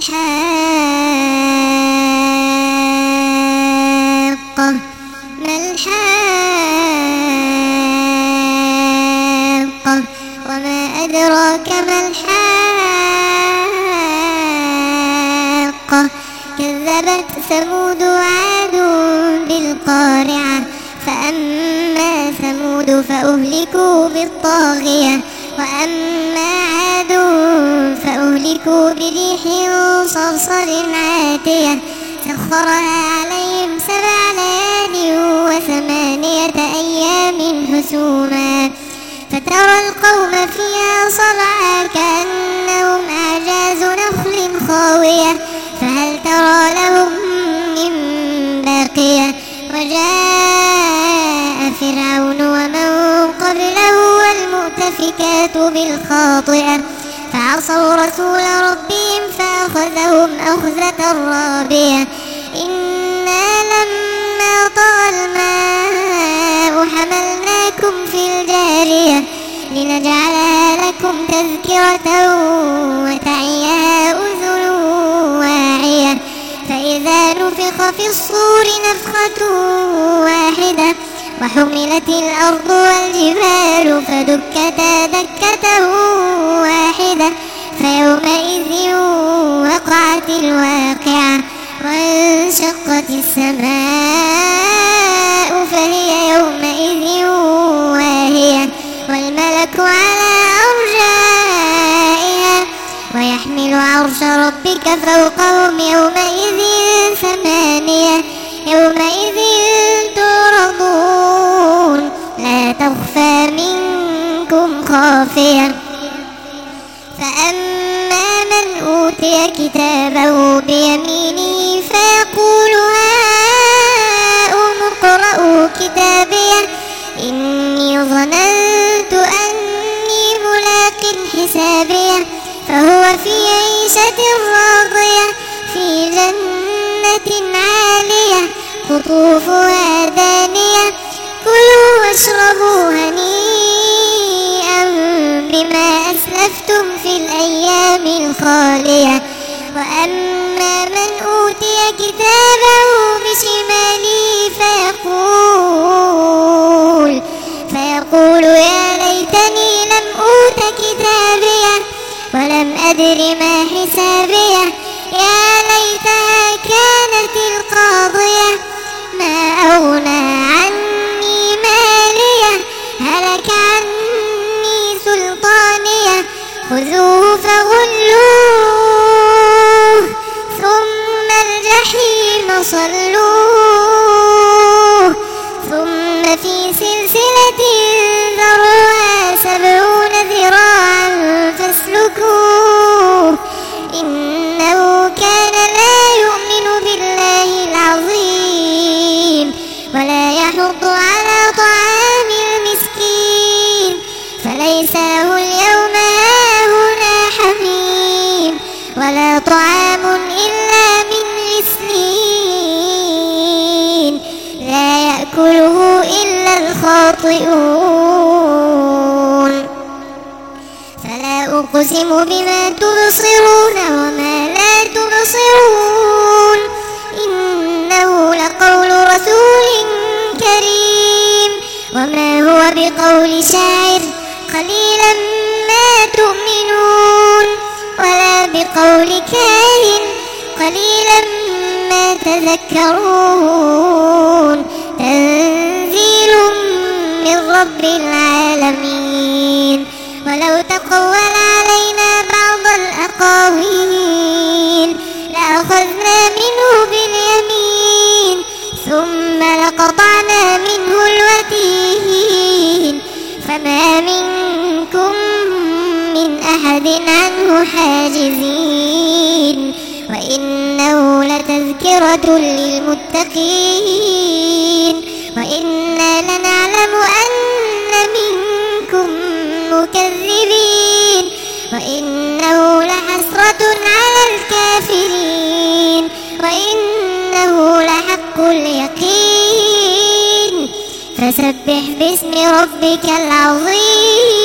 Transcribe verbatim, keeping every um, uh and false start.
الحاقة ما الحاقة وما أدراك ما الحاقة كذبت ثمود وعاد بالقارعة فأما ثمود فأهلكوا بالطاغية وأما عاد فأهلكوا بريح صرصر عاتية سخرها عليهم سبع ليال وثمانية أيام حسوما فترى القوم فيها صرعى كأنهم أعجاز نخل خاوية فهل ترى لهم من باقية وجاء فرعون ومن قبله والمؤتفكات بالخاطئة فعصوا رسول ربهم فأخذهم أخذة رابية إنا لما طغى الماء حملناكم في الجارية لنجعلها لكم تذكرة وتعيها أذن واعية فإذا نفخ في الصور نفخة واحدة وحملت الأرض والجبال فدكتا دكة واحدة فيومئذ وقعت الواقعة وانشقت السماء فهي يومئذ واهية والملك على أرجائها ويحمل عرش ربك فوقهم يومئذ ثمانية يومئذ تعرضون لا تخفى منكم خافية فأما من أوتي كتابه بيمينه فيقول هاؤم اقرءوا كتابيه إني ظننت أني ملاق حسابيه فهو في عيشة راضية في جنة عالية قطوفها دانية كلوا واشربوا هنيئا بما أسلفتم في الأيام الخالية وأما من أوتي كتابه بشماله فيقول فيقول يا ليتني لم أوت كتابيه ولم أدر ما حسابيه يا ليتها كانت القاضية ما أغنى عني ماليه هلك عني سلطانيه خذوه فغلوه ثم الجحيم صلوه ثم في سلسلة ذرعها سبعون ذراعا فاسلكوه إنه كان لا يؤمن بالله العظيم ولا يحض على طعام المسكين فليس له اليوم هاهنا حميم ولا طعام إلا من غسلين لا يأكله إلا الخاطئون فلا أقسم بما تبصرون وما لا تبصرون إنه لقول رسول كريم وما هو بقول شاعر قليلا ما تؤمنون ولا بقول كاهن قليلا ما تذكرون تنزيل من رب العالمين ولو تقول علينا بعض الأقاويل لأخذنا منه باليمين ثم لقطعنا منه الوتين فما منكم من أحد عنه حاجزين وإنه لتذكرة للمتقين وإنا لنعلم أن منكم مكذبين وإنه لحسرة على الكافرين وإنه لحق اليقين فسبح باسم ربك العظيم